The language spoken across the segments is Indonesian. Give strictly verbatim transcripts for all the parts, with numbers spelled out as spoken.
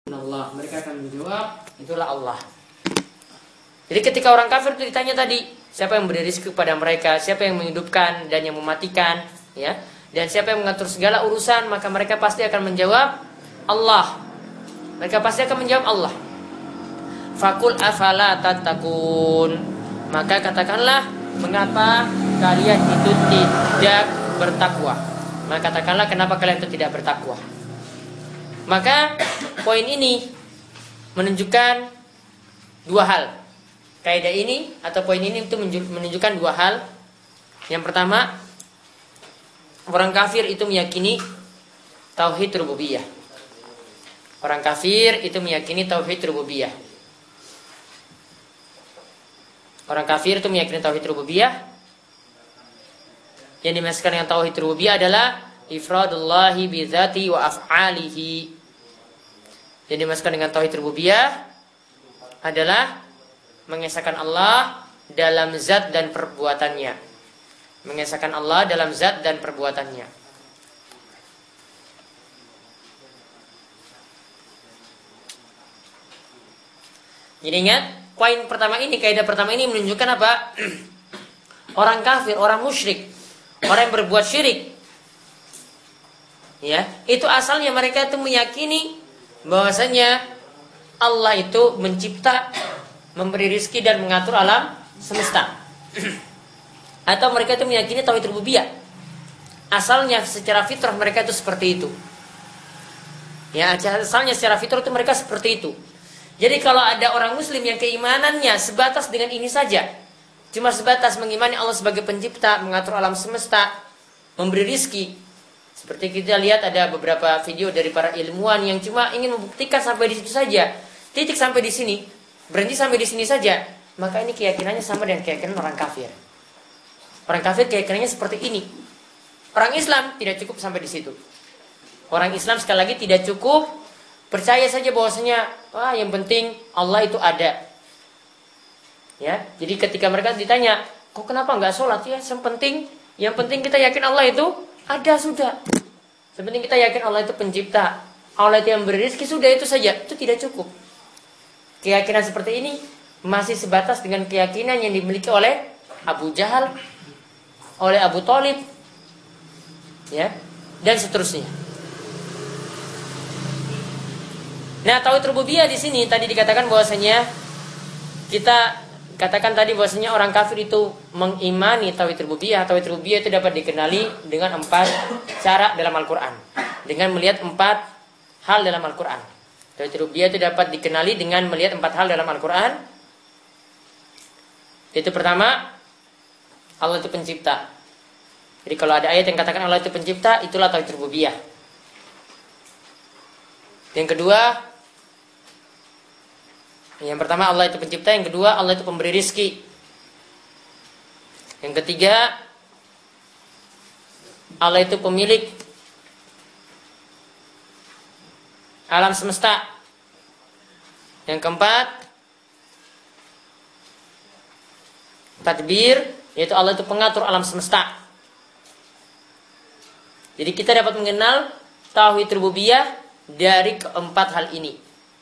Allah. Mereka akan menjawab, itulah Allah. Jadi ketika orang kafir itu ditanya tadi, siapa yang memberi rezeki kepada mereka, siapa yang menghidupkan dan yang mematikan, ya, dan siapa yang mengatur segala urusan, maka mereka pasti akan menjawab Allah. Mereka pasti akan menjawab Allah. Fakul afala tattaqun. Maka katakanlah, mengapa kalian itu tidak bertakwa? Maka katakanlah, kenapa kalian itu tidak bertakwa? Maka poin ini menunjukkan dua hal. Kaidah ini atau poin ini itu menunjukkan dua hal. Yang pertama, orang kafir itu meyakini tauhid rububiyah. Orang kafir itu meyakini tauhid rububiyah. Orang kafir itu meyakini tauhid rububiyah. Yang dimaksudkan dengan tauhid rububiyah adalah ifradullahi bidzati wa af'alihi. Yang dimaksudkan dengan tauhid rububiyah adalah mengesahkan Allah dalam zat dan perbuatannya. Mengesahkan Allah dalam zat dan perbuatannya. Jadi ingat, poin pertama ini, kaidah pertama ini menunjukkan apa? Orang kafir, orang musyrik, orang yang berbuat syirik, ya, itu asalnya mereka itu meyakini bahwasanya Allah itu mencipta, memberi rizki dan mengatur alam semesta. Atau mereka itu meyakini tauhid rububiyah. Asalnya secara fitrah mereka itu seperti itu. Ya, asalnya secara fitrah itu mereka seperti itu. Jadi kalau ada orang muslim yang keimanannya sebatas dengan ini saja, cuma sebatas mengimani Allah sebagai pencipta, mengatur alam semesta, memberi rizki. Seperti kita lihat ada beberapa video dari para ilmuwan yang cuma ingin membuktikan sampai di situ saja. Titik sampai di sini, berhenti sampai di sini saja. Maka ini keyakinannya sama dengan keyakinan orang kafir. Orang kafir keyakinannya seperti ini. Orang Islam tidak cukup sampai di situ. Orang Islam sekali lagi tidak cukup percaya saja bahwasanya wah yang penting Allah itu ada. Ya, jadi ketika mereka ditanya, kok kenapa nggak sholat ya? Yang penting, yang penting kita yakin Allah itu ada sudah. Yang penting kita yakin Allah itu pencipta, Allah itu yang beri rezeki, sudah itu saja. Itu tidak cukup. Keyakinan seperti ini masih sebatas dengan keyakinan yang dimiliki oleh Abu Jahal, oleh Abu Thalib, ya, dan seterusnya. Nah, tauhid rububiyah di sini tadi dikatakan bahwasanya kita katakan tadi bahwasanya orang kafir itu mengimani tauhid rububiyah. Tauhid rububiyah itu dapat dikenali dengan empat cara dalam Al-Qur'an. Dengan melihat empat hal dalam Al-Qur'an. Tauhid rububiyah itu dapat dikenali dengan melihat empat hal dalam Al-Qur'an. Itu pertama, Allah itu pencipta. Jadi kalau ada ayat yang katakan Allah itu pencipta, itulah tauhid rububiyah. Yang kedua, yang pertama Allah itu pencipta, yang kedua Allah itu pemberi rizki. Yang ketiga, Allah itu pemilik alam semesta. Yang keempat, tadbir, yaitu Allah itu pengatur alam semesta. Jadi kita dapat mengenal tauhid rububiyah dari keempat hal ini.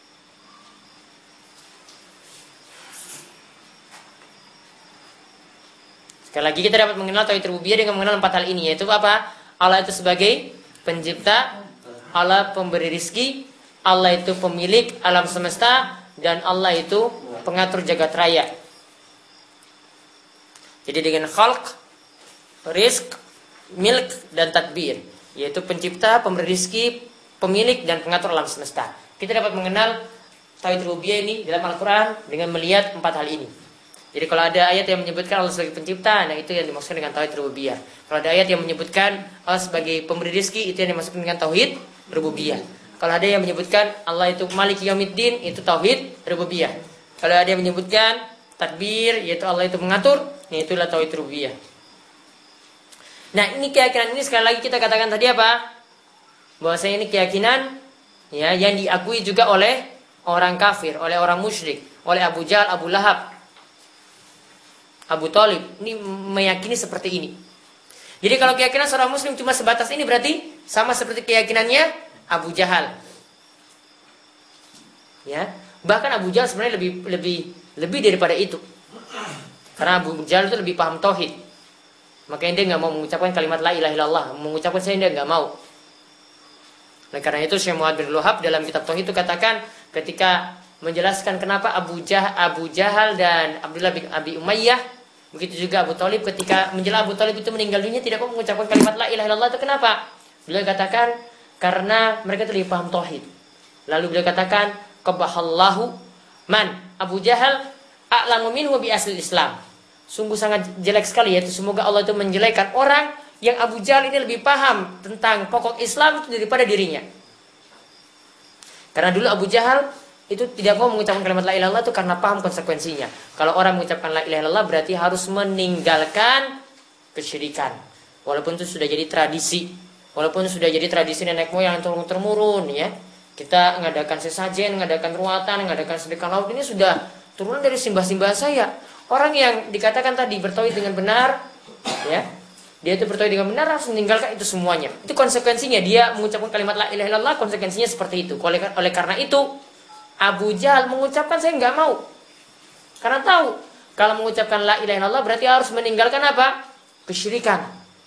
Sekali lagi kita dapat mengenal tauhid rububiyah dengan mengenal empat hal ini, yaitu apa? Allah itu sebagai pencipta, Allah pemberi rizki, Allah itu pemilik alam semesta, dan Allah itu pengatur jagat raya. Jadi dengan khalq, rizq, milk, dan tadbir, yaitu pencipta, pemberi rizki, pemilik, dan pengatur alam semesta. Kita dapat mengenal tauhid rububiyah ini dalam Al-Quran dengan melihat empat hal ini. Jadi kalau ada ayat yang menyebutkan Allah sebagai pencipta, nah itu yang dimaksudkan dengan tauhid rububiyah. Kalau ada ayat yang menyebutkan Allah sebagai pemberi rizki, itu yang dimaksudkan dengan tauhid rububiyah. Kalau ada yang menyebutkan Allah itu Maliki Yaumiddin, itu tauhid rububiyah. Kalau ada yang menyebutkan tadbir, yaitu Allah itu mengatur, nah itulah tauhid rububiyah. Nah, ini keyakinan ini sekali lagi kita katakan tadi apa? Bahwasanya ini keyakinan ya yang diakui juga oleh orang kafir, oleh orang musyrik, oleh Abu Jahal, Abu Lahab, Abu Thalib. Ini meyakini seperti ini. Jadi kalau keyakinan seorang muslim cuma sebatas ini, berarti sama seperti keyakinannya Abu Jahal. Ya, bahkan Abu Jahal sebenarnya lebih lebih lebih daripada itu. Karena Abu Jahal itu lebih paham tauhid. Makanya dia nggak mau mengucapkan kalimat la ilaha illallah, mengucapkan saya dia nggak mau. Nah, karena itu Syekh Muhammad bin Wahab dalam kitab tauhid itu katakan ketika menjelaskan kenapa Abu Jah Abu Jahal dan Abdullah bin Abi Umayyah, begitu juga Abu Thalib ketika menjelang Abu Thalib itu meninggal dunia tidak mau mengucapkan kalimat la ilaha illallah, itu kenapa? Beliau katakan karena mereka itu lebih paham tauhid. Lalu beliau katakan qabahallahu man Abu Jahal a'lamu minhu bi asli Islam. Sungguh sangat jelek sekali, yaitu semoga Allah itu menjelekkan orang yang Abu Jahal ini lebih paham tentang pokok Islam itu daripada dirinya. Karena dulu Abu Jahal itu tidak mau mengucapkan kalimat la ilaha illallah itu karena paham konsekuensinya. Kalau orang mengucapkan la ilaha illallah berarti harus meninggalkan kesyirikan. Walaupun itu sudah jadi tradisi, walaupun sudah jadi tradisi nenek moyang turun temurun ya. Kita mengadakan sesajen, mengadakan ruatan, mengadakan sedekah laut ini sudah turunan dari simbah-simbah saya. Orang yang dikatakan tadi bertauhid dengan benar, ya, dia itu bertauhid dengan benar harus meninggalkan itu semuanya. Itu konsekuensinya dia mengucapkan kalimat la ilaha illallah, konsekuensinya seperti itu. Oleh, oleh karena itu Abu Jahal mengucapkan saya nggak mau, karena tahu kalau mengucapkan la ilaha illallah berarti harus meninggalkan apa? Kesyirikan.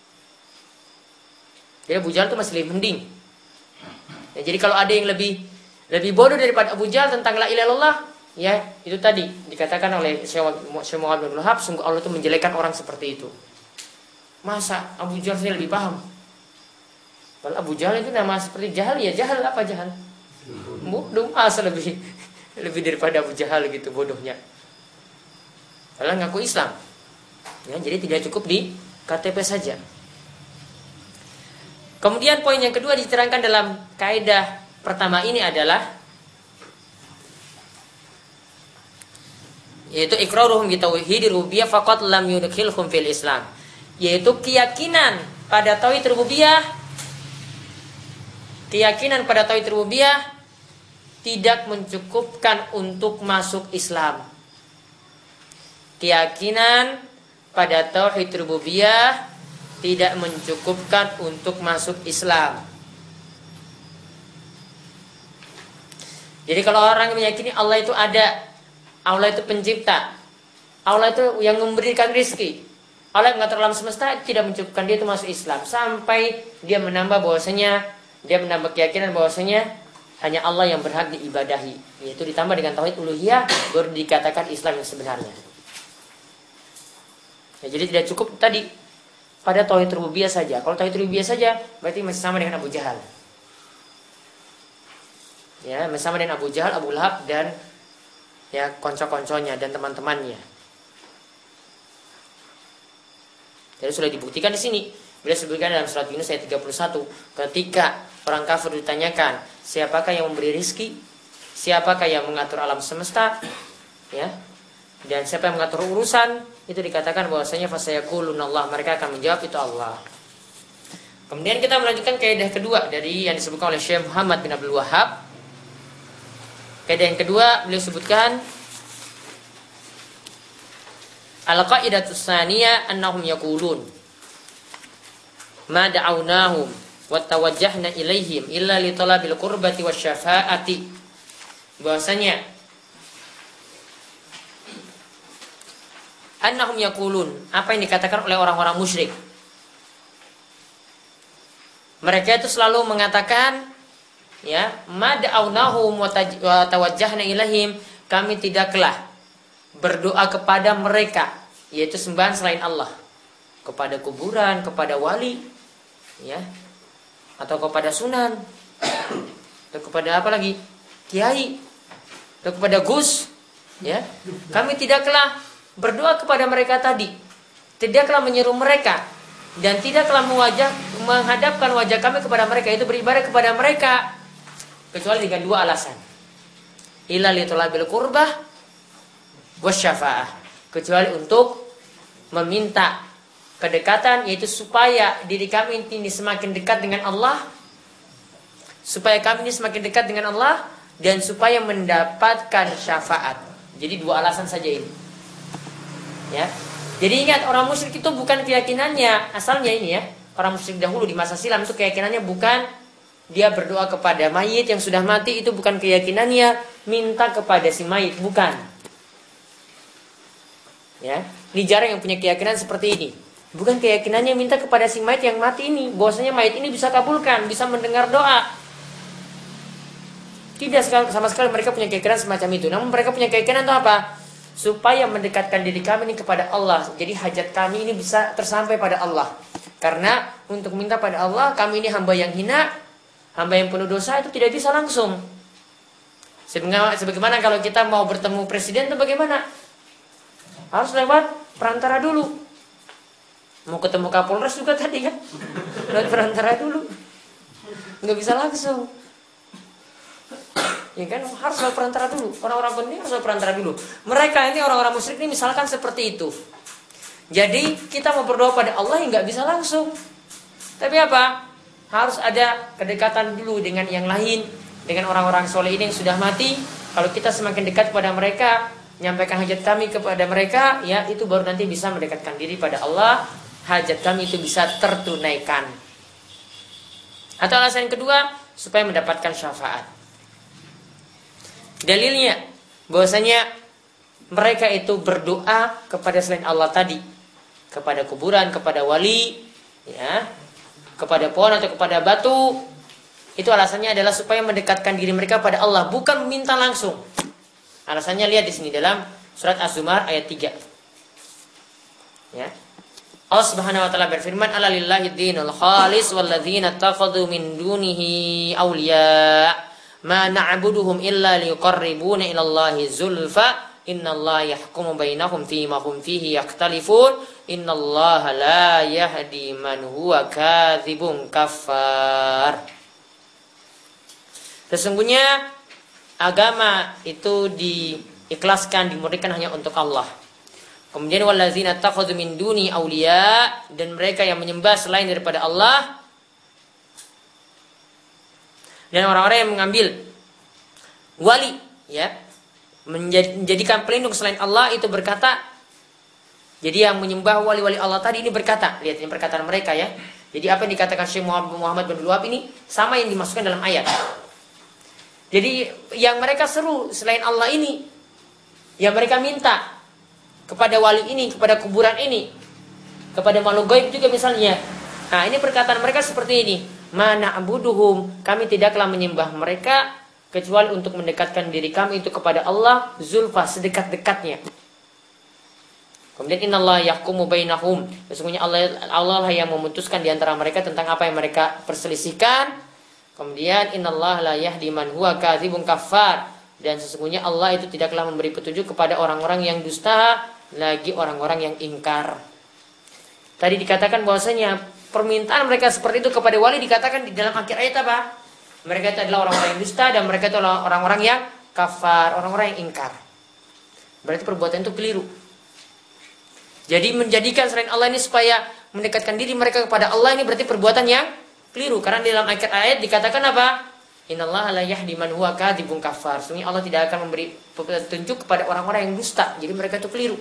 Jadi Abu Jahal itu masih lebih mending. Ya, jadi kalau ada yang lebih lebih bodoh daripada Abu Jahal tentang la ilaha illallah, ya, itu tadi dikatakan oleh Syekh Muhammad bin Wahab, sungguh Allah itu menjelekkan orang seperti itu. Masa Abu Jahal saya lebih paham? Kalau Abu Jahal itu nama seperti Jahal, ya Jahal apa Jahal? Bodoh, masa lebih lebih daripada Abu Jahal gitu bodohnya. Kalau ngaku Islam, ya, jadi tidak cukup di K T P saja. Kemudian poin yang kedua diterangkan dalam kaidah pertama ini adalah yaitu iqraruhum bi tauhid rububiyah faqat lam yudkhilhum fil Islam, yaitu keyakinan pada tauhid rububiyah, keyakinan pada tauhid rububiyah tidak mencukupkan untuk masuk Islam. Keyakinan pada tauhid rububiyah tidak mencukupkan untuk masuk Islam. Jadi kalau orang meyakini Allah itu ada, Allah itu pencipta, Allah itu yang memberikan rizki, Allah yang mengatur alam semesta, tidak mencukupkan dia itu masuk Islam. Sampai dia menambah bahwasanya, dia menambah keyakinan bahwasanya hanya Allah yang berhak diibadahi, yaitu ditambah dengan tauhid uluhiyah, baru dikatakan Islam yang sebenarnya. Ya, jadi tidak cukup tadi pada tauhid rububiyah saja. Kalau tauhid rububiyah saja berarti masih sama dengan Abu Jahal. Ya, masih sama dengan Abu Jahal, Abu Lahab dan ya konco-konconya dan teman-temannya. Jadi sudah dibuktikan di sini. Bila sebutkan dalam surat Yunus ayat tiga puluh satu, ketika orang kafir ditanyakan, siapakah yang memberi rizki? Siapakah yang mengatur alam semesta? Ya. Dan siapa yang mengatur urusan? Itu dikatakan bahwasanya fasayaqulunallah, mereka akan menjawab itu Allah. Kemudian kita melanjutkan kaidah kedua dari yang disebutkan oleh Syekh Muhammad bin Abdul Wahhab. Kaidah yang kedua beliau sebutkan al-qaidatus tsaniyah annahum yaqulun ma da'awnahum wa tawajjahna ilaihim illa li talabil qurbati wasyafaati. Bahwasanya annahum yaqulun, apa yang dikatakan oleh orang-orang musyrik. Mereka itu selalu mengatakan, ya, mad'awnahum wa tawajjahna ilaihim, kami tidaklah berdoa kepada mereka, yaitu sembahan selain Allah, kepada kuburan, kepada wali, ya, atau kepada sunan, atau kepada apa lagi, kiai, atau kepada gus, ya, kami tidaklah berdoa kepada mereka tadi, tidaklah menyeru mereka, dan tidaklah mewajah, menghadapkan wajah kami kepada mereka, itu beribadah kepada mereka, kecuali dengan dua alasan. Illa li talabil qurbah wasyafaah, kecuali untuk meminta kedekatan, yaitu supaya diri kami ini semakin dekat dengan Allah, supaya kami ini semakin dekat dengan Allah, dan supaya mendapatkan syafaat. Jadi dua alasan saja ini. Ya. Jadi ingat, orang musyrik itu bukan keyakinannya asalnya ini ya. Orang musyrik dahulu di masa silam itu keyakinannya bukan dia berdoa kepada mayit yang sudah mati, itu bukan keyakinannya minta kepada si mayit, bukan. Ya, ini jarang yang punya keyakinan seperti ini. Bukan keyakinannya minta kepada si mayit yang mati ini, bahwasanya mayit ini bisa kabulkan, bisa mendengar doa. Tidak sama sekali mereka punya keyakinan semacam itu. Namun mereka punya keyakinan itu apa? Supaya mendekatkan diri kami ini kepada Allah. Jadi hajat kami ini bisa tersampai pada Allah. Karena untuk minta pada Allah, kami ini hamba yang hina, hamba yang penuh dosa, itu tidak bisa langsung. Sebagaimana kalau kita mau bertemu presiden itu bagaimana? Harus lewat perantara dulu. Mau ketemu Kapolres juga tadi kan, lewat perantara dulu. Nggak bisa langsung. Ya kan, harus lewat perantara dulu. Orang-orang benar harus lewat perantara dulu. Mereka ini orang-orang musyrik ini misalkan seperti itu. Jadi kita mau berdoa pada Allah yang nggak bisa langsung. Tapi apa? Harus ada kedekatan dulu dengan yang lain, dengan orang-orang soleh ini yang sudah mati. Kalau kita semakin dekat pada mereka, menyampaikan hajat kami kepada mereka, ya itu baru nanti bisa mendekatkan diri pada Allah. Hajat kami itu bisa tertunaikan. Atau alasan yang kedua, supaya mendapatkan syafaat. Dalilnya bahwasanya mereka itu berdoa kepada selain Allah tadi, kepada kuburan, kepada wali, ya, kepada pohon atau kepada batu. Itu alasannya adalah supaya mendekatkan diri mereka pada Allah, bukan meminta langsung. Alasannya lihat di sini dalam surat Az-Zumar ayat tiga. Ya. Allah Subhanahu wa taala berfirman, "Ala lillahi dinul khalis walladzina takhadhu min dunihi awliya ma na'buduhum illa liqarribuna ila Allahi zulfa innallaha yahkumu bainahum fima hum fihi yakhtalifun innallaha la yahdi man huwa kadzibun kafar." Sesungguhnya agama itu diikhlaskan, dimurnikan hanya untuk Allah. Kemudian wallazina takhadhu min duni auliya, dan mereka yang menyembah selain daripada Allah, dan orang-orang yang mengambil wali, ya, menjadikan pelindung selain Allah, itu berkata, jadi yang menyembah wali-wali Allah tadi ini berkata, lihat ini perkataan mereka ya. Jadi apa yang dikatakan Syekh Muhammad bin Abdul Wahab ini sama yang dimasukkan dalam ayat. Jadi yang mereka seru selain Allah ini, yang mereka minta kepada wali ini, kepada kuburan ini, kepada makhluk gaib juga misalnya. Nah, ini perkataan mereka seperti ini. Mana abuduhum, kami tidaklah menyembah mereka kecuali untuk mendekatkan diri kami itu kepada Allah, zulfa, sedekat-dekatnya. Kemudian innallaha yahkumu bainahum, sesungguhnya Allah Allah yang memutuskan di antara mereka tentang apa yang mereka perselisihkan. Kemudian innallaha la yahdi man huwa kadzibun kafar, dan sesungguhnya Allah itu tidaklah memberi petunjuk kepada orang-orang yang dusta, lagi orang-orang yang ingkar. Tadi dikatakan bahwasanya permintaan mereka seperti itu kepada wali, dikatakan di dalam akhir ayat apa? Mereka itu adalah orang-orang yang dusta, dan mereka itu adalah orang-orang yang kafar, orang-orang yang ingkar. Berarti perbuatan itu keliru. Jadi menjadikan selain Allah ini supaya mendekatkan diri mereka kepada Allah, ini berarti perbuatan yang keliru. Karena di dalam akhir ayat dikatakan apa? Innallaha la yahdi man huwa kadzibun kafar. Sesungguhnya Allah tidak akan memberi petunjuk kepada orang-orang yang dusta. Jadi mereka itu keliru.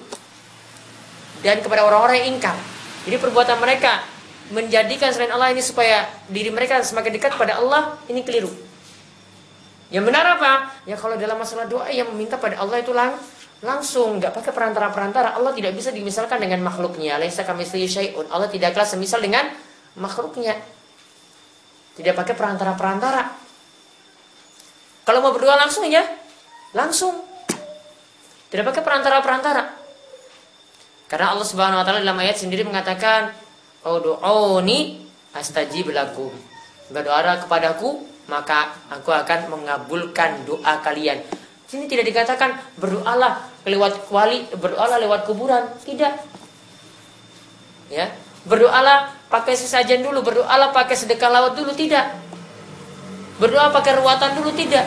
Dan kepada orang-orang yang ingkar. Jadi perbuatan mereka menjadikan selain Allah ini supaya diri mereka semakin dekat pada Allah, ini keliru. Yang benar apa? Ya kalau dalam masalah doa yang meminta pada Allah itu lang langsung, enggak pakai perantara-perantara. Allah tidak bisa dimisalkan dengan makhluknya. Laisa kamitslihi syai'un. Allah tidaklah semisal dengan makhluknya. Tidak pakai perantara-perantara. Kalau mau berdoa langsung ya, langsung. Tidak pakai perantara-perantara. Karena Allah Subhanahu wa taala dalam ayat sendiri mengatakan, "Ud'uni astajib lakum." Berdoalah kepadaku, maka aku akan mengabulkan doa kalian. Sini tidak dikatakan berdoalah lewat wali, berdoalah lewat kuburan, tidak. Ya, berdoalah pakai sesajen dulu, berdoalah pakai sedekah laut dulu, tidak. Berdoa pakai ruatan dulu, tidak.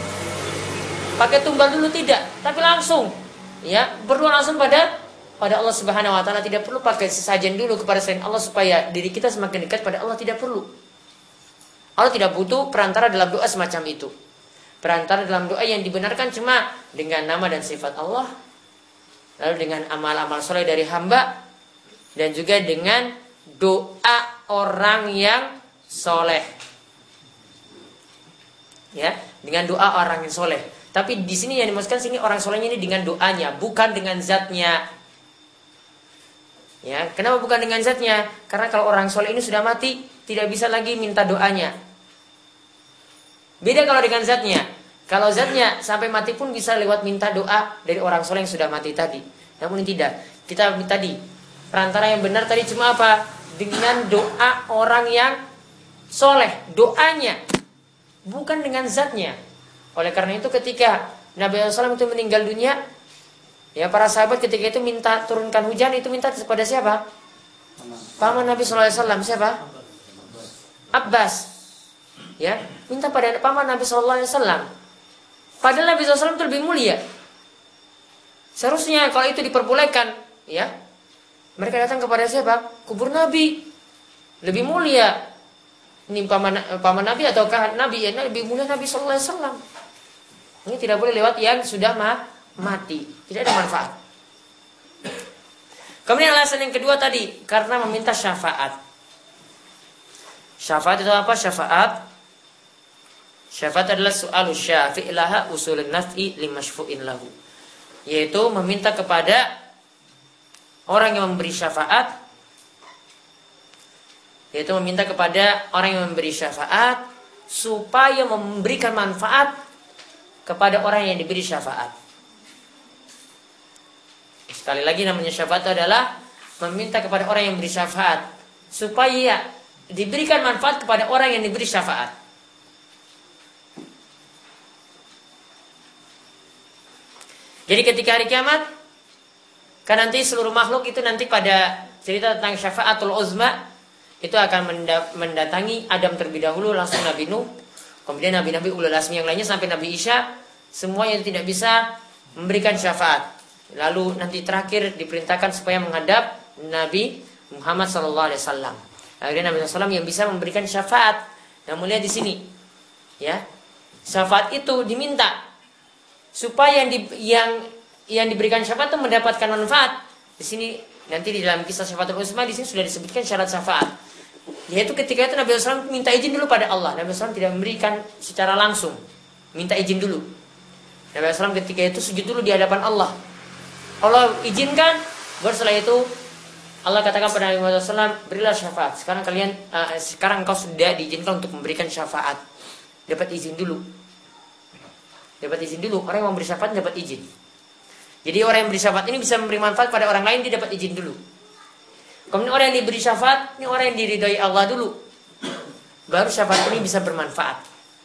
Pakai tumbal dulu, tidak. Tapi langsung, ya, berdoa langsung pada pada Allah Subhanahu wa taala, tidak perlu pakai sesajen dulu kepada selain Allah supaya diri kita semakin dekat pada Allah, tidak perlu. Allah tidak butuh perantara dalam doa semacam itu. Perantara dalam doa yang dibenarkan cuma dengan nama dan sifat Allah, lalu dengan amal-amal soleh dari hamba, dan juga dengan doa orang yang soleh. Ya, dengan doa orang yang soleh. Tapi di sini yang dimaksudkan sini orang solehnya ini dengan doanya, bukan dengan zatnya. Ya, kenapa bukan dengan zatnya? Karena kalau orang soleh ini sudah mati, tidak bisa lagi minta doanya. Beda kalau dengan zatnya. Kalau zatnya sampai mati pun bisa lewat minta doa dari orang soleh yang sudah mati tadi. Namun ini tidak. Kita tadi perantara yang benar tadi cuma apa? Dengan doa orang yang soleh, doanya, bukan dengan zatnya. Oleh karena itu ketika Nabi shallallahu alaihi wasallam itu meninggal dunia, ya para sahabat ketika itu minta turunkan hujan, itu minta kepada siapa? Paman Nabi shallallahu alaihi wasallam, siapa? Abbas. Ya, minta pada paman Nabi shallallahu alaihi wasallam. Padahal Nabi shallallahu alaihi wasallam itu lebih mulia. Seharusnya kalau itu diperbolehkan, ya, mereka datang kepada siapa? Kubur Nabi. Lebih mulia. Ini paman, paman Nabi ataukah Nabi? Ya, lebih mulia Nabi shallallahu alaihi wasallam. Ini tidak boleh lewat yang sudah ma mati. Tidak ada manfaat. Kemudian alasan yang kedua tadi, karena meminta syafaat. Syafaat itu apa? Syafaat Syafaat adalah su'alus syafi' laha usulun naf'i limashfu'in lahu. Yaitu meminta kepada orang yang memberi syafaat, yaitu meminta kepada orang yang memberi syafaat supaya memberikan manfaat kepada orang yang diberi syafaat. Sekali lagi namanya syafaat adalah meminta kepada orang yang memberi syafaat supaya diberikan manfaat kepada orang yang diberi syafaat. Jadi ketika hari kiamat, kan nanti seluruh makhluk itu nanti pada cerita tentang syafaatul uzma itu akan mendatangi Adam terlebih dahulu, langsung Nabi Nuh, kemudian Nabi-Nabi ulul azmi yang lainnya sampai Nabi Isa, semuanya tidak bisa memberikan syafaat. Lalu nanti terakhir diperintahkan supaya menghadap Nabi Muhammad sallallahu alaihi wasallam. Akhirnya Nabi sallallahu alaihi wasallam yang bisa memberikan syafaat. Namun lihat di sini, ya, syafaat itu diminta supaya yang, di, yang yang diberikan syafaat itu mendapatkan manfaat. Di sini nanti di dalam kisah syafaatul uzma di sini sudah disebutkan syarat syafaat. Yaitu ketika itu Nabi sallallahu alaihi wasallam minta izin dulu pada Allah. Nabi sallallahu alaihi wasallam tidak memberikan secara langsung, minta izin dulu. Nabi sallallahu alaihi wasallam ketika itu sujud dulu di hadapan Allah. Allah izinkan, baru setelah itu Allah katakan pada Nabi sallallahu alaihi wasallam, berilah syafaat. Sekarang kalian, uh, sekarang engkau sudah diizinkan untuk memberikan syafaat. Dapat izin dulu. Dapat izin dulu, orang yang memberi syafaat dapat izin. Jadi orang yang beri syafaat ini bisa memberi manfaat pada orang lain, dia dapat izin dulu. Kemudian orang yang diberi syafaat, ini orang yang diridhoi Allah dulu. Baru syafaat ini bisa bermanfaat.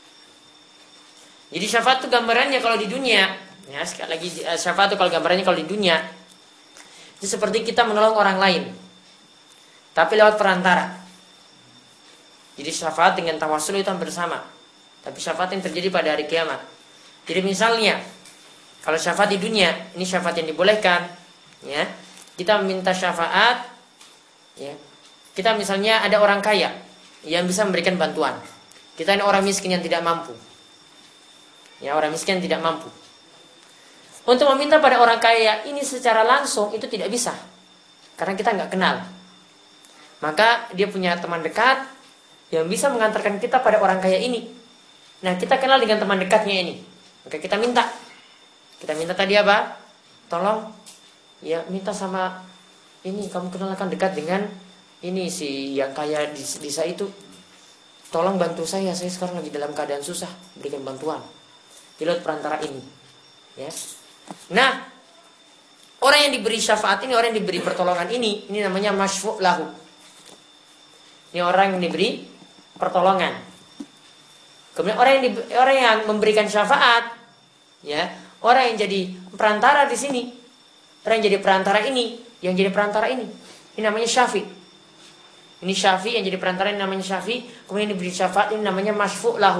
Jadi syafaat itu gambarannya kalau di dunia, ya sekali lagi syafaat itu kalau gambarannya kalau di dunia, itu seperti kita menolong orang lain, tapi lewat perantara. Jadi syafaat dengan tawasul itu hampir sama. Tapi syafaat yang terjadi pada hari kiamat. Jadi misalnya kalau syafaat di dunia, ini syafaat yang dibolehkan, ya. Kita meminta syafaat, ya. Kita misalnya ada orang kaya yang bisa memberikan bantuan. Kita ini orang miskin yang tidak mampu. Ya, orang miskin yang tidak mampu. Untuk meminta pada orang kaya ini secara langsung itu tidak bisa. Karena kita nggak kenal. Maka dia punya teman dekat yang bisa mengantarkan kita pada orang kaya ini. Nah, kita kenal dengan teman dekatnya ini. Maka kita minta. Kita minta tadi apa? Tolong, ya minta sama ini, kamu kenalkan dekat dengan ini si yang kaya di desa itu. Tolong bantu saya, saya sekarang lagi dalam keadaan susah, berikan bantuan. Di lewat perantara ini. Ya. Nah, orang yang diberi syafaat ini, orang yang diberi pertolongan ini, ini namanya masyfu' lahu. Ini orang yang diberi pertolongan. Kemudian orang yang di, orang yang memberikan syafaat, ya, orang yang jadi perantara di sini, orang yang jadi perantara ini, yang jadi perantara ini, ini namanya syafi. Ini syafi yang jadi perantara ini namanya syafi. Kemudian diberi syafaat ini namanya masyfu' lahu.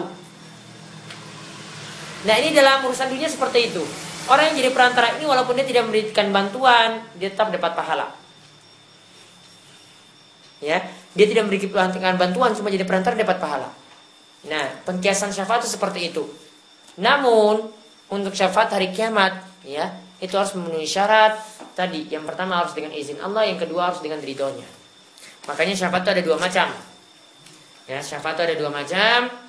Nah ini dalam urusan dunia seperti itu. Orang yang jadi perantara ini walaupun dia tidak memberikan bantuan, dia tetap dapat pahala. Ya, dia tidak memberikan bantuan, cuma jadi perantara dapat pahala. Nah, pengkiasan syafaat itu seperti itu. Namun untuk syafaat hari kiamat, ya, itu harus memenuhi syarat tadi. Yang pertama harus dengan izin Allah, yang kedua harus dengan ridhonya. Makanya syafaat itu ada dua macam. Ya, syafaat itu ada dua macam.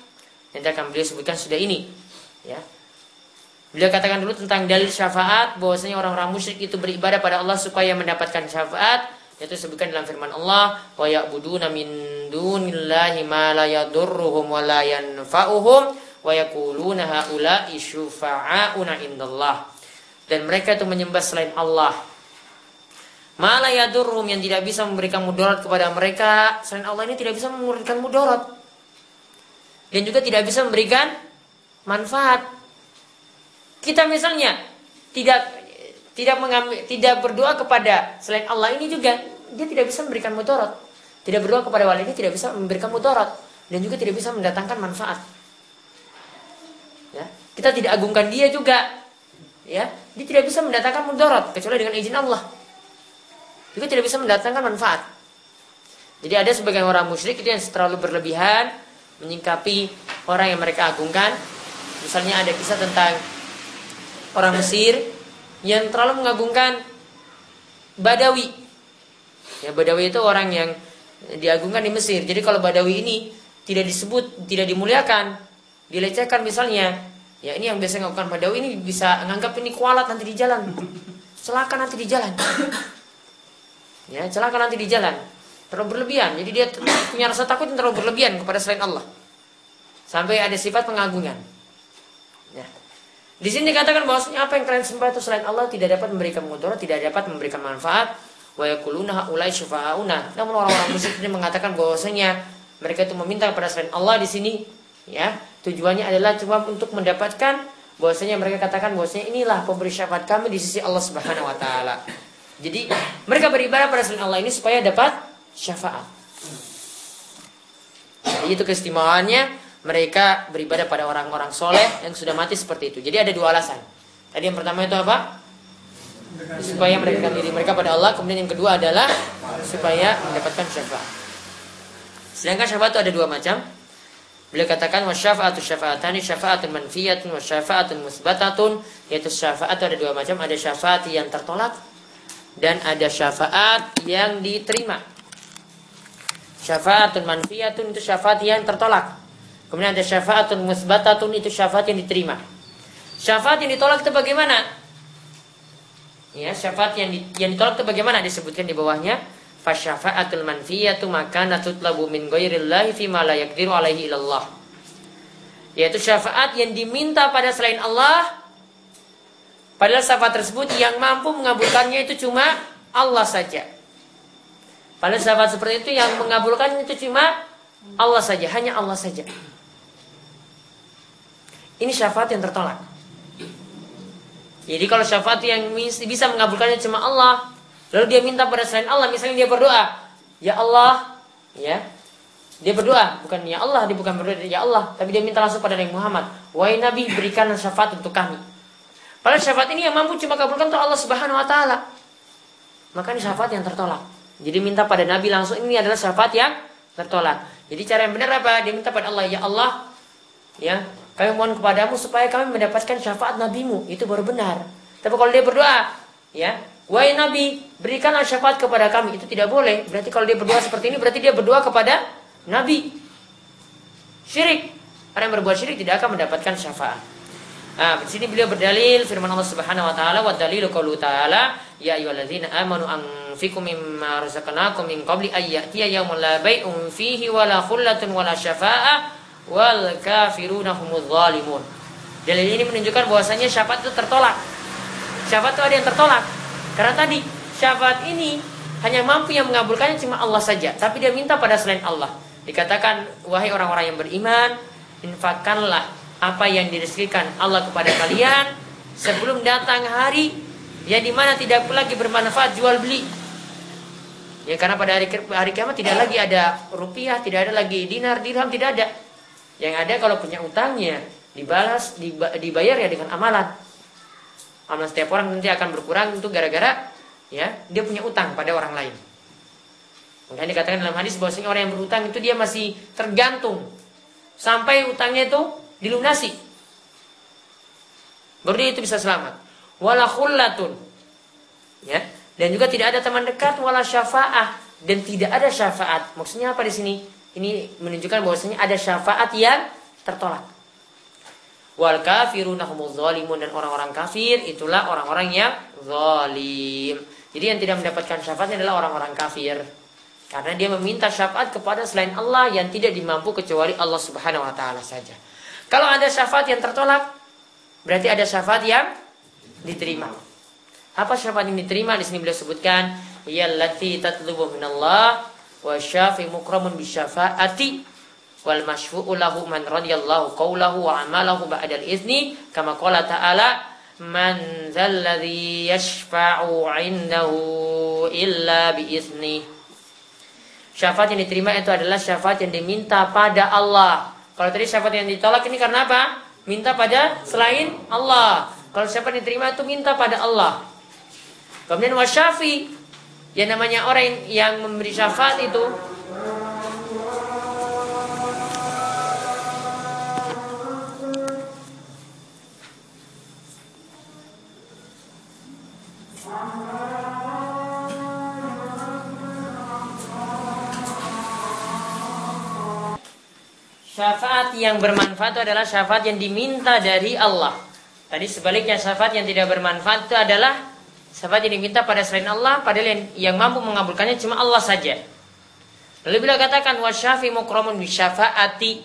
Nanti akan beliau sebutkan sudah ini. Ya. Beliau katakan dulu tentang dalil syafaat, bahwasanya orang-orang musyrik itu beribadah pada Allah supaya mendapatkan syafaat, yaitu disebutkan dalam firman Allah, wa ya'buduna min dunillahi ma la yadurruhum wa la yanfa'uhum wa yaquluna haula'i syufa'auna indallah. Dan mereka itu menyembah selain Allah, ma la yadurruhum, yang tidak bisa memberikan mudarat kepada mereka. Selain Allah ini tidak bisa memberikan mudarat, dan juga tidak bisa memberikan manfaat. Kita misalnya tidak tidak mengambil, tidak berdoa kepada selain Allah ini juga, dia tidak bisa memberikan mudarat. Tidak berdoa kepada wali ini tidak bisa memberikan mudarat, dan juga tidak bisa mendatangkan manfaat. Ya, kita tidak agungkan dia juga, ya, dia tidak bisa mendatangkan mudarat kecuali dengan izin Allah. Juga tidak bisa mendatangkan manfaat. Jadi ada sebagian orang musyrik itu yang terlalu berlebihan menyingkapi orang yang mereka agungkan. Misalnya ada kisah tentang orang Mesir yang terlalu mengagungkan Badawi. Ya, Badawi itu orang yang diagungkan di Mesir. Jadi kalau Badawi ini tidak disebut, tidak dimuliakan, dilecehkan misalnya, ya ini yang biasa mengagungkan Badawi ini bisa menganggap ini kualat nanti di jalan, celaka nanti di jalan. Ya, celaka nanti di jalan. Terlalu berlebihan. Jadi dia punya rasa takut yang terlalu berlebihan kepada selain Allah. Sampai ada sifat pengagungan. Ya. Di sini dikatakan bahwasanya apa yang kalian sembah itu selain Allah tidak dapat memberikan mudarat, tidak dapat memberikan manfaat. Wa yaquluna haula'i syufa'auna. Namun orang-orang musyrik ini mengatakan bahwasanya mereka itu meminta kepada selain Allah di sini, ya, tujuannya adalah cuma untuk mendapatkan, bahwasanya mereka katakan bahwasanya inilah pemberi syafaat kami di sisi Allah Subhanahu wa taala. Jadi mereka beribadah pada selain Allah ini supaya dapat syafaat. Jadi itu keistimewaannya mereka beribadah pada orang-orang soleh yang sudah mati seperti itu. Jadi ada dua alasan. Tadi yang pertama itu apa? Supaya mendekatkan diri mereka pada Allah. Kemudian yang kedua adalah supaya mendapatkan syafaat. Sedangkan syafaat itu ada dua macam. Beliau katakan wasyafa'atu syafa'atani, syafa'atun manfiyatun wasyafa'atun musbatatun. Yaitu syafaat itu ada dua macam. Ada syafaat yang tertolak dan ada syafaat yang diterima. Syafa'atun manfiyatun itu syafaat yang tertolak. Kemudian ada syafa'atun musbatatun, itu syafaat yang diterima. Syafaat yang ditolak itu bagaimana? Ya, syafaat yang, di, yang ditolak itu bagaimana? Disebutkan di bawahnya, fasyafa'atul manfiyatu makana tutlabu min ghairillahi fima la yaqdiru alaihi ilallah. Yaitu syafaat yang diminta pada selain Allah, padahal syafaat tersebut yang mampu mengabulkannya itu cuma Allah saja. Padahal syafaat seperti itu yang mengabulkannya itu cuma Allah saja, hanya Allah saja. Ini syafaat yang tertolak. Jadi kalau syafaat yang bisa mengabulkannya cuma Allah, lalu dia minta pada selain Allah, misalnya dia berdoa, ya Allah, ya, dia berdoa, bukan ya Allah, dia bukan berdoa ya Allah, tapi dia minta langsung pada Nabi Muhammad, wahai Nabi, berikan syafaat untuk kami. Padahal syafaat ini yang mampu cuma kabulkan itu Allah Subhanahu Wa Taala. Maka ini syafaat yang tertolak. Jadi minta pada Nabi langsung, ini adalah syafaat yang tertolak. Jadi cara yang benar apa? Dia minta pada Allah, ya Allah, ya, kami mohon kepadamu supaya kami mendapatkan syafaat nabimu, itu baru benar. Tapi kalau dia berdoa, ya, wahai Nabi, berikanlah syafaat kepada kami, itu tidak boleh. Berarti kalau dia berdoa seperti ini, berarti dia berdoa kepada Nabi. Syirik. Orang yang berbuat syirik tidak akan mendapatkan syafaat. Nah, di sini beliau berdalil firman Allah Subhanahu wa taala, wa dalilu qaulu ta'ala, ya ayyuhalladzina amanu anfiqu mimma razaqnakum min qabli ay ya'tiya yawmun la bai'un fihi wala khullatun wala syafa'ah wal kafiruna humudz zalimun. Dalil ini menunjukkan bahwasanya syafaat itu tertolak. Syafaat itu ada yang tertolak. Karena tadi syafaat ini hanya mampu yang mengabulkannya cuma Allah saja, tapi dia minta pada selain Allah. Dikatakan, wahai orang-orang yang beriman, infakkanlah apa yang direzekikan Allah kepada kalian sebelum datang hari yang dimana tidak lagi bermanfaat jual beli. Ya, karena pada hari, hari kiamat tidak lagi ada rupiah, tidak ada lagi dinar, dirham, tidak ada. Yang ada kalau punya utangnya dibalas, dibayar ya dengan amalan. Amalan setiap orang nanti akan berkurang itu gara-gara ya dia punya utang pada orang lain. Makanya dikatakan dalam hadis bahwasanya orang yang berutang itu dia masih tergantung sampai utangnya itu dilunasi, baru dia itu bisa selamat. Wala khullatun, ya, dan juga tidak ada teman dekat, wala syafa'ah, dan tidak ada syafaat. Maksudnya apa di sini? Ini menunjukkan bahwasanya ada syafaat yang tertolak. Wal kafiruna humuz zalimun, dan orang-orang kafir itulah orang-orang yang zalim. Jadi yang tidak mendapatkan syafaat adalah orang-orang kafir. Karena dia meminta syafaat kepada selain Allah yang tidak dimampu kecuali Allah Subhanahu wa taala saja. Kalau ada syafaat yang tertolak, berarti ada syafaat yang diterima. Apa syafaat yang diterima? Di sini beliau sebutkan, yallati tatlubu minallah wa syafi mukramun bisyafaati wal masyfu'u lahu man radiyallahu qawlahu wa amalahu ba'dal izni kama qala ta'ala man dzalladzi yashfa'u 'indahu illa bi izni. Syafaat yang diterima itu adalah syafaat yang diminta pada Allah. Kalau tadi syafaat yang ditolak ini karena apa? Minta pada selain Allah. Kalau syafaat yang diterima itu minta pada Allah. Kemudian wasyafi, yang namanya orang yang memberi syafaat itu syafaat yang bermanfaat itu adalah syafaat yang diminta dari Allah. Tadi sebaliknya, syafaat yang tidak bermanfaat itu adalah syafaat yang diminta pada selain Allah, padahal yang, yang mampu mengabulkannya cuma Allah saja. Lalu bila katakan wasyafi mukramun bisyafaati,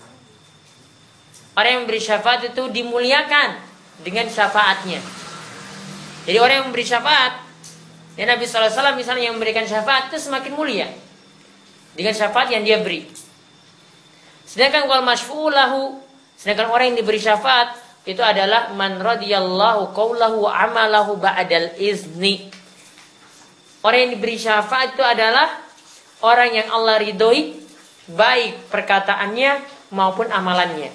orang yang memberi syafaat itu dimuliakan dengan syafaatnya. Jadi orang yang memberi syafaat, ya Nabi sallallahu alaihi wasallam misalnya yang memberikan syafaat itu semakin mulia dengan syafaat yang dia beri. Sedangkan wal masyfu'u lahu, sedangkan orang yang diberi syafaat itu adalah man radiyallahu qawlahu wa amalahu ba'dal izni. Orang yang diberi syafaat itu adalah orang yang Allah ridhoi baik perkataannya maupun amalannya.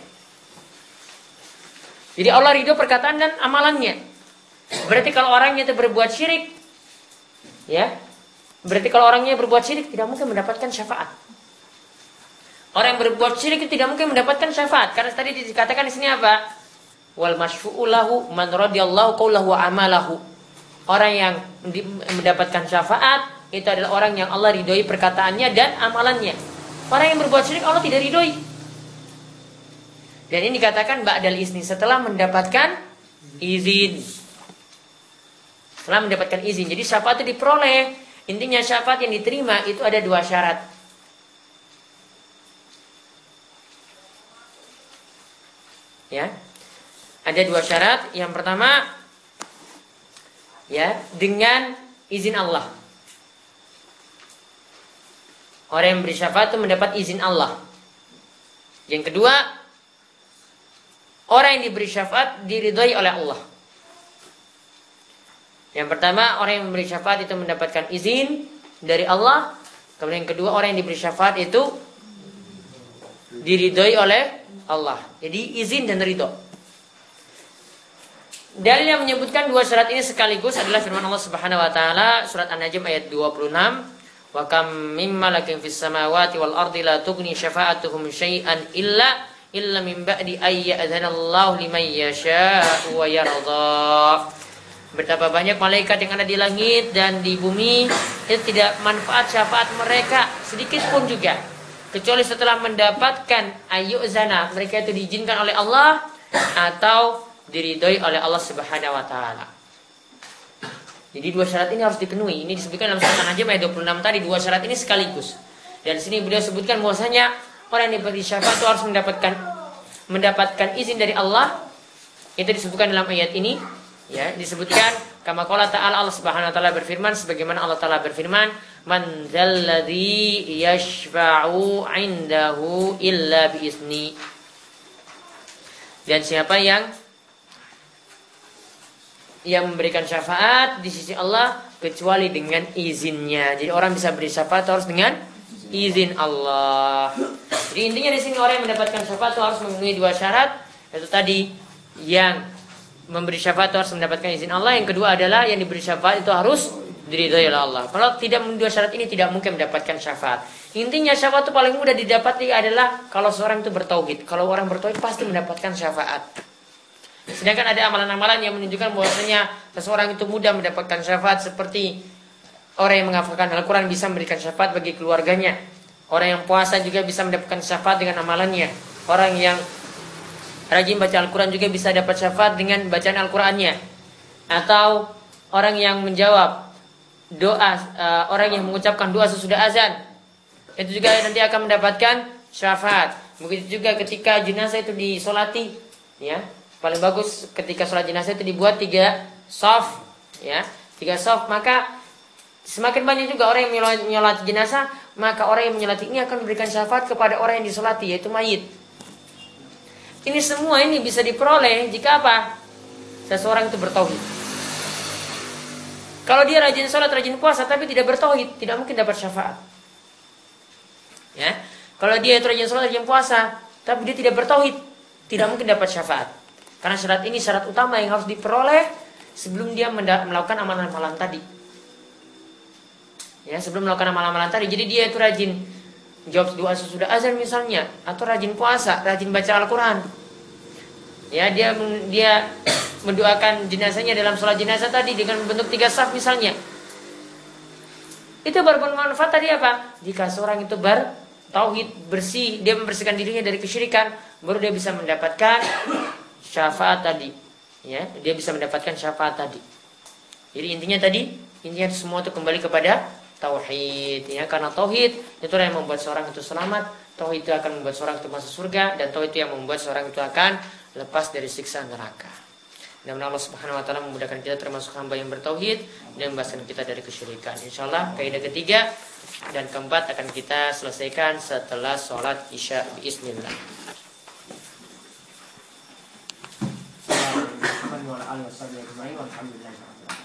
Jadi Allah ridho perkataan dan amalannya. Berarti kalau orangnya itu berbuat syirik, ya, berarti kalau orangnya berbuat syirik tidak mungkin mendapatkan syafaat. Orang yang berbuat syirik itu tidak mungkin mendapatkan syafaat. Karena tadi dikatakan di sini apa? Wal masyfu'u lahu man radiyallahu qawlahu wa amalahu. Orang yang mendapatkan syafaat itu adalah orang yang Allah ridhoi perkataannya dan amalannya. Orang yang berbuat syirik Allah tidak ridhoi. Dan ini dikatakan ba'dal izni, setelah mendapatkan izin. Setelah mendapatkan izin. Jadi syafaat itu diperoleh. Intinya syafaat yang diterima itu ada dua syarat. Ya, ada dua syarat. Yang pertama, ya, dengan izin Allah. Orang yang beri syafaat itu mendapat izin Allah. Yang kedua, orang yang diberi syafaat diridhoi oleh Allah. Yang pertama, orang yang memberi syafaat itu mendapatkan izin dari Allah. Kemudian yang kedua, orang yang diberi syafaat itu diridhoi oleh Allah. Jadi izin dan ridho. Dalil yang menyebutkan dua syarat ini sekaligus adalah firman Allah Subhanahu wa taala surat An-Najm ayat dua puluh enam, "Wa kam mim malakin fis samawati wal ardi la tughni syafa'atuhum syai'an illa illa min ba'di ay ya'dzanallahu liman yasha'u wa yarda." Betapa banyak malaikat yang ada di langit dan di bumi itu tidak manfaat syafaat mereka sedikit pun juga kecuali setelah mendapatkan ayyuzana, mereka itu diizinkan oleh Allah atau diridhoi oleh Allah Subhanahu wa taala. Jadi dua syarat ini harus dipenuhi. Ini disebutkan dalam surat An-Najm ayat dua puluh enam tadi, dua syarat ini sekaligus. Dan di sini beliau sebutkan bahwasanya orang yang diberi syafaat itu harus mendapatkan mendapatkan izin dari Allah. Itu disebutkan dalam ayat ini, ya, disebutkan kama qala ta'ala, Allah Subhanahu wa taala berfirman sebagaimana Allah taala berfirman, man dzalladzi yashfa'u 'indahu illa biizni. Dan siapa yang yang memberikan syafaat di sisi Allah kecuali dengan izinnya. Jadi orang bisa beri syafaat harus dengan izin Allah. Jadi intinya di sini orang yang mendapatkan syafaat itu harus memenuhi dua syarat. Itu tadi, yang memberi syafaat itu harus mendapatkan izin Allah. Yang kedua adalah yang diberi syafaat itu harus diridhoi oleh Allah. Kalau tidak memenuhi dua syarat ini tidak mungkin mendapatkan syafaat. Intinya syafaat itu paling mudah didapati adalah kalau seorang itu bertauhid. Kalau orang bertauhid pasti mendapatkan syafaat. Sedangkan ada amalan-amalan yang menunjukkan bahwasanya seseorang itu mudah mendapatkan syafaat, seperti orang yang menghafalkan Al-Quran bisa memberikan syafaat bagi keluarganya. Orang yang puasa juga bisa mendapatkan syafaat dengan amalannya. orang yang rajin baca Al-Quran juga bisa dapat syafaat dengan bacaan Al-Qurannya. Atau orang yang menjawab doa, uh, orang yang mengucapkan doa sesudah azan, itu juga nanti akan mendapatkan syafaat. Begitu juga ketika jenazah itu disolati, ya, paling bagus ketika sholat jenazah itu dibuat tiga shaf, ya, tiga shaf, maka semakin banyak juga orang yang menyolati jenazah, maka orang yang menyolati ini akan memberikan syafaat kepada orang yang disolati, yaitu mayit. Ini semua ini bisa diperoleh jika apa? Seseorang itu bertauhid. Kalau dia rajin sholat, rajin puasa, tapi tidak bertauhid, tidak mungkin dapat syafaat. Ya, kalau dia itu rajin sholat, rajin puasa, tapi dia tidak bertauhid, tidak mungkin dapat syafaat. Karena syarat ini syarat utama yang harus diperoleh sebelum dia melakukan amalan-amalan tadi. Ya, sebelum melakukan amalan-amalan tadi, jadi dia itu rajin jawab doa sesudah azan misalnya, atau rajin puasa, rajin baca Al-Quran. Ya, dia dia mendoakan jenazahnya dalam sholat jenazah tadi dengan bentuk tiga saf misalnya. Itu baru bermanfaat tadi apa? Jika seorang itu bertauhid, bersih, dia membersihkan dirinya dari kesyirikan, baru dia bisa mendapatkan syafaat tadi. Ya, dia bisa mendapatkan syafaat tadi. Jadi intinya tadi, intinya semua itu kembali kepada tauhid, ya, karena tauhid itu yang membuat seorang itu selamat, tauhid itu akan membuat seorang itu masuk surga, dan tauhid itu yang membuat seorang itu akan lepas dari siksa neraka. Dan Allah Subhanahu wa taala memudahkan kita termasuk hamba yang bertauhid dan membebaskan kita dari kesyirikan. Insyaallah kaidah ketiga dan keempat akan kita selesaikan setelah sholat Isya bismillah. Alhamdulillah.